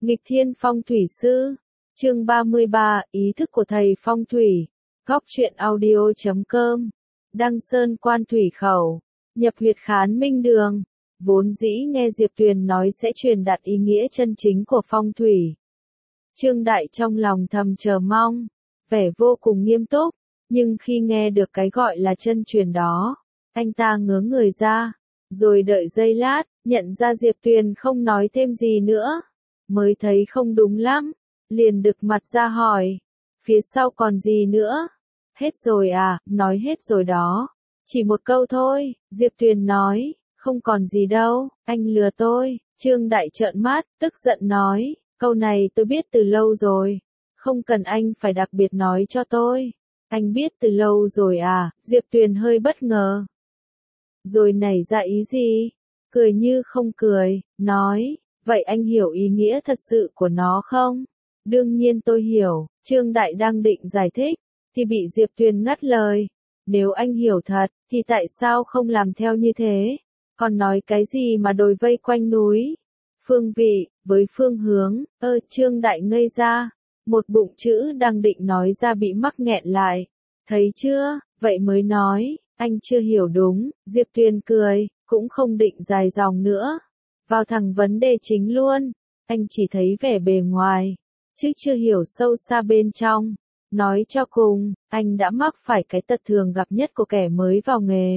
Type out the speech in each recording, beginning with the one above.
Nghịch thiên phong thủy sư. Chương 33, ý thức của thầy phong thủy. Góc truyện audio.com. Đăng Sơn Quan Thủy Khẩu. Nhập huyệt khán minh đường. Vốn dĩ nghe Diệp Tuyền nói sẽ truyền đạt ý nghĩa chân chính của phong thủy. Trương Đại trong lòng thầm chờ mong, vẻ vô cùng nghiêm túc, nhưng khi nghe được cái gọi là chân truyền đó, anh ta ngớ người ra, rồi đợi giây lát, nhận ra Diệp Tuyền không nói thêm gì nữa, mới thấy không đúng lắm, liền đực mặt ra hỏi, phía sau còn gì nữa? Hết rồi à, nói hết rồi đó, chỉ một câu thôi, Diệp Tuyền nói, không còn gì đâu, anh lừa tôi. Trương Đại trợn mắt, tức giận nói, câu này tôi biết từ lâu rồi, không cần anh phải đặc biệt nói cho tôi. Anh biết từ lâu rồi à? Diệp Tuyền hơi bất ngờ. Rồi nảy ra ý gì? Cười như không cười, nói, vậy anh hiểu ý nghĩa thật sự của nó không? Đương nhiên tôi hiểu. Trương Đại đang định giải thích, thì bị Diệp Tuyền ngắt lời. Nếu anh hiểu thật, thì tại sao không làm theo như thế? Còn nói cái gì mà đồi vây quanh núi? Phương vị, với phương hướng, Trương Đại ngây ra. Một bụng chữ đang định nói ra bị mắc nghẹn lại. Thấy chưa, vậy mới nói, anh chưa hiểu đúng. Diệp Tuyền cười, cũng không định dài dòng nữa. Vào thẳng vấn đề chính luôn, anh chỉ thấy vẻ bề ngoài, chứ chưa hiểu sâu xa bên trong. Nói cho cùng, anh đã mắc phải cái tật thường gặp nhất của kẻ mới vào nghề.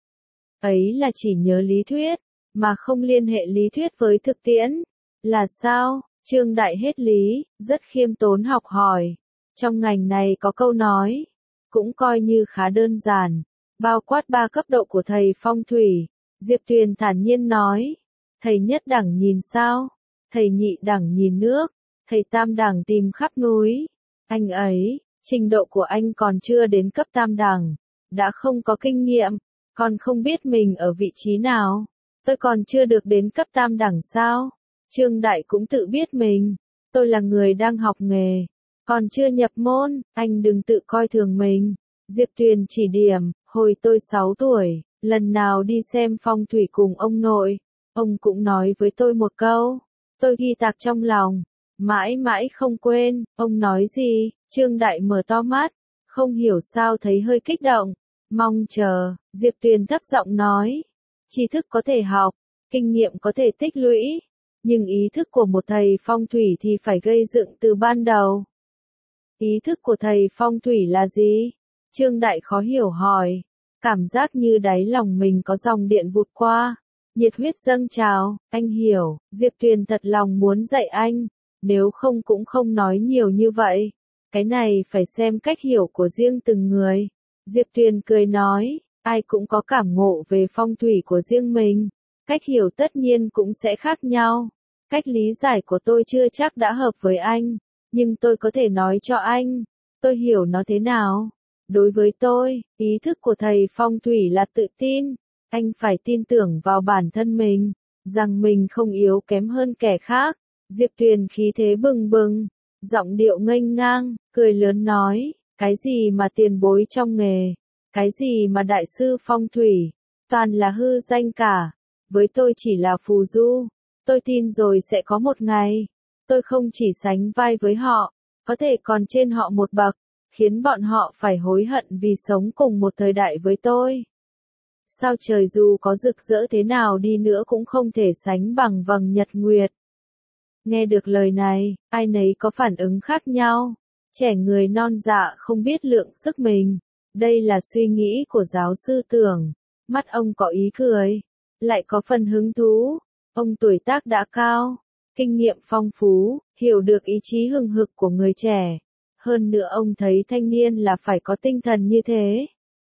Ấy là chỉ nhớ lý thuyết, mà không liên hệ lý thuyết với thực tiễn. Là sao? Trương Đại hết lý, rất khiêm tốn học hỏi. Trong ngành này có câu nói, cũng coi như khá đơn giản, bao quát 3 cấp độ của thầy phong thủy. Diệp Tuyền thản nhiên nói, thầy nhất đẳng nhìn sao, thầy nhị đẳng nhìn nước, thầy tam đẳng tìm khắp núi. Anh ấy, trình độ của anh còn chưa đến cấp tam đẳng, đã không có kinh nghiệm, còn không biết mình ở vị trí nào. Tôi còn chưa được đến cấp tam đẳng sao? Trương Đại cũng tự biết mình, tôi là người đang học nghề, còn chưa nhập môn, anh đừng tự coi thường mình. Diệp Tuyền chỉ điểm, hồi tôi 6 tuổi, lần nào đi xem phong thủy cùng ông nội, ông cũng nói với tôi một câu, tôi ghi tạc trong lòng, mãi mãi không quên. Ông nói gì? Trương Đại mở to mắt, không hiểu sao thấy hơi kích động, mong chờ. Diệp Tuyền thấp giọng nói, tri thức có thể học, kinh nghiệm có thể tích lũy, nhưng ý thức của một thầy phong thủy thì phải gây dựng từ ban đầu. Ý thức của thầy phong thủy là gì? Trương Đại khó hiểu hỏi, cảm giác như đáy lòng mình có dòng điện vụt qua, nhiệt huyết dâng trào. Anh hiểu. Diệp Tuyền thật lòng muốn dạy anh, nếu không cũng không nói nhiều như vậy. Cái này phải xem cách hiểu của riêng từng người. Diệp Tuyền cười nói, ai cũng có cảm ngộ về phong thủy của riêng mình, cách hiểu tất nhiên cũng sẽ khác nhau. Cách lý giải của tôi chưa chắc đã hợp với anh, nhưng tôi có thể nói cho anh, tôi hiểu nó thế nào. Đối với tôi, ý thức của thầy phong thủy là tự tin. Anh phải tin tưởng vào bản thân mình, rằng mình không yếu kém hơn kẻ khác. Diệp Tuyền khí thế bừng bừng, giọng điệu nghênh ngang, cười lớn nói, cái gì mà tiền bối trong nghề, cái gì mà đại sư phong thủy, toàn là hư danh cả. Với tôi chỉ là phù du. Tôi tin rồi sẽ có một ngày, tôi không chỉ sánh vai với họ, có thể còn trên họ một bậc, khiến bọn họ phải hối hận vì sống cùng một thời đại với tôi. Sao trời dù có rực rỡ thế nào đi nữa cũng không thể sánh bằng vầng nhật nguyệt. Nghe được lời này, ai nấy có phản ứng khác nhau. Trẻ người non dạ không biết lượng sức mình. Đây là suy nghĩ của giáo sư Tưởng. Mắt ông có ý cười, lại có phần hứng thú. Ông tuổi tác đã cao, kinh nghiệm phong phú, hiểu được ý chí hừng hực của người trẻ. Hơn nữa ông thấy thanh niên là phải có tinh thần như thế.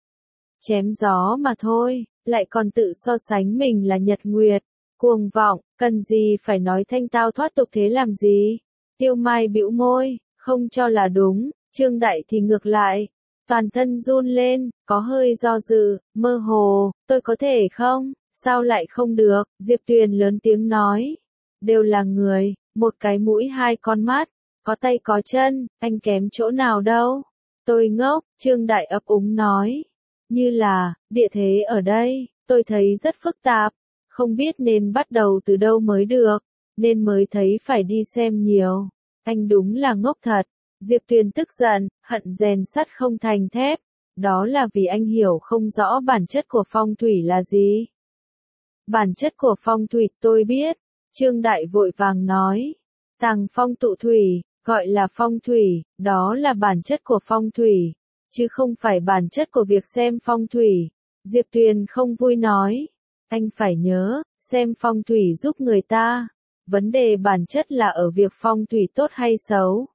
Chém gió mà thôi, lại còn tự so sánh mình là nhật nguyệt. Cuồng vọng, cần gì phải nói thanh tao thoát tục thế làm gì? Tiêu Mai bĩu môi, không cho là đúng. Trương Đại thì ngược lại, toàn thân run lên, có hơi do dự, mơ hồ, tôi có thể không? Sao lại không được? Diệp Tuyền lớn tiếng nói, đều là người, một cái mũi hai con mắt, có tay có chân, anh kém chỗ nào đâu? Tôi ngốc. Trương Đại ấp úng nói, như là, địa thế ở đây, tôi thấy rất phức tạp, không biết nên bắt đầu từ đâu mới được. nên mới thấy phải đi xem nhiều. Anh đúng là ngốc thật. Diệp Tuyền tức giận, hận rèn sắt không thành thép. Đó là vì anh hiểu không rõ bản chất của phong thủy là gì. Bản chất của phong thủy tôi biết. Trương Đại vội vàng nói. Tàng phong tụ thủy, gọi là phong thủy, đó là bản chất của phong thủy, chứ không phải bản chất của việc xem phong thủy. Diệp Tuyền không vui nói. Anh phải nhớ, xem phong thủy giúp người ta. Vấn đề bản chất là ở việc phong thủy tốt hay xấu.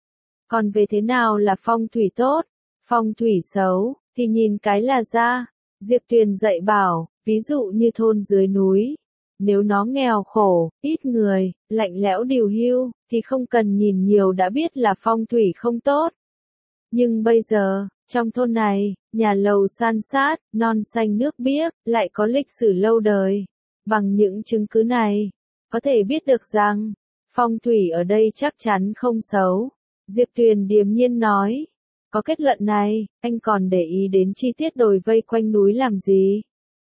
Còn về thế nào là phong thủy tốt, phong thủy xấu, thì nhìn cái là ra. Diệp Tuyền dạy bảo, ví dụ như thôn dưới núi. Nếu nó nghèo khổ, ít người, lạnh lẽo điều hưu, thì không cần nhìn nhiều đã biết là phong thủy không tốt. Nhưng bây giờ, trong thôn này, nhà lầu san sát, non xanh nước biếc, lại có lịch sử lâu đời. Bằng những chứng cứ này, có thể biết được rằng, phong thủy ở đây chắc chắn không xấu. Diệp Tuyền điềm nhiên nói. Có kết luận này, anh còn để ý đến chi tiết đồi vây quanh núi làm gì?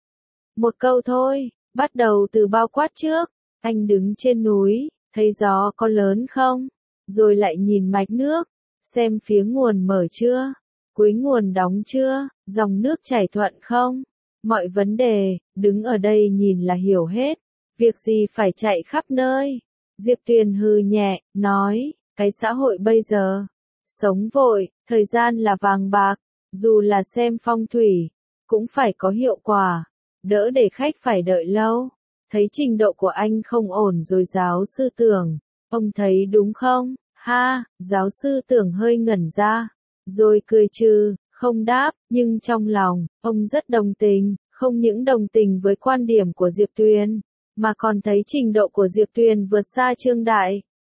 Một câu thôi, bắt đầu từ bao quát trước. Anh đứng trên núi, thấy gió có lớn không? Rồi lại nhìn mạch nước, xem phía nguồn mở chưa? Cuối nguồn đóng chưa? Dòng nước chảy thuận không? Mọi vấn đề, đứng ở đây nhìn là hiểu hết. Việc gì phải chạy khắp nơi? Diệp Tuyền hừ nhẹ, nói, cái xã hội bây giờ, sống vội, thời gian là vàng bạc, dù là xem phong thủy, cũng phải có hiệu quả, đỡ để khách phải đợi lâu. Thấy trình độ của anh không ổn rồi giáo sư Tưởng, ông thấy đúng không? Ha, giáo sư Tưởng hơi ngẩn ra, rồi cười trừ, không đáp, nhưng trong lòng, ông rất đồng tình, không những đồng tình với quan điểm của Diệp Tuyền, mà còn thấy trình độ của Diệp Tuyền vượt xa Trương Đại.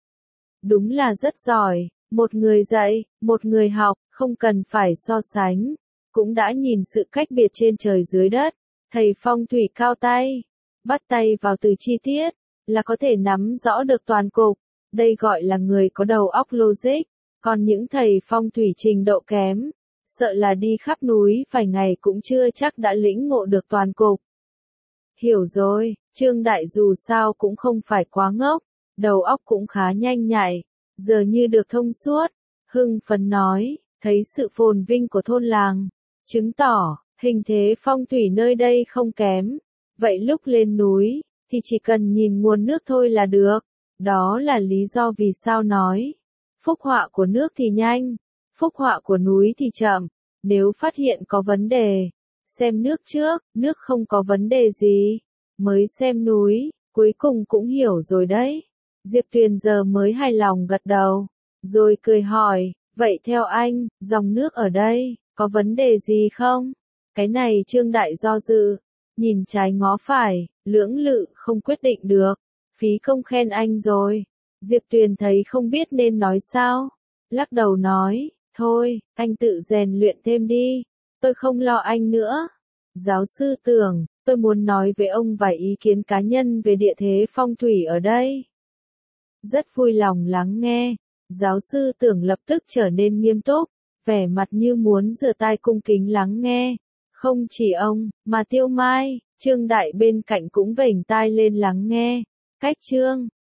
Đúng là rất giỏi, một người dạy, một người học, không cần phải so sánh, cũng đã nhìn sự cách biệt trên trời dưới đất. Thầy phong thủy cao tay, bắt tay vào từ chi tiết, là có thể nắm rõ được toàn cục, đây gọi là người có đầu óc logic, còn những thầy phong thủy trình độ kém, sợ là đi khắp núi vài ngày cũng chưa chắc đã lĩnh ngộ được toàn cục. Hiểu rồi, Trương Đại dù sao cũng không phải quá ngốc, đầu óc cũng khá nhanh nhạy, giờ như được thông suốt, hưng phấn nói, thấy sự phồn vinh của thôn làng, chứng tỏ, hình thế phong thủy nơi đây không kém, vậy lúc lên núi, thì chỉ cần nhìn nguồn nước thôi là được, đó là lý do vì sao nói, phúc họa của nước thì nhanh, phúc họa của núi thì chậm, nếu phát hiện có vấn đề, xem nước trước, nước không có vấn đề gì, mới xem núi, cuối cùng cũng hiểu rồi đấy. Diệp Tuyền giờ mới hài lòng gật đầu, rồi cười hỏi, vậy theo anh, dòng nước ở đây, có vấn đề gì không? Cái này Trương Đại do dự, nhìn trái ngó phải, lưỡng lự không quyết định được, phí công khen anh rồi. Diệp Tuyền thấy không biết nên nói sao, lắc đầu nói, thôi, anh tự rèn luyện thêm đi, tôi không lo anh nữa. Giáo sư Tưởng, tôi muốn nói với ông vài ý kiến cá nhân về địa thế phong thủy ở đây. Rất vui lòng lắng nghe, giáo sư Tưởng lập tức trở nên nghiêm túc, vẻ mặt như muốn rửa tai cung kính lắng nghe. Không chỉ ông, mà Tiêu Mai, Trương Đại bên cạnh cũng vểnh tai lên lắng nghe. Cách Trương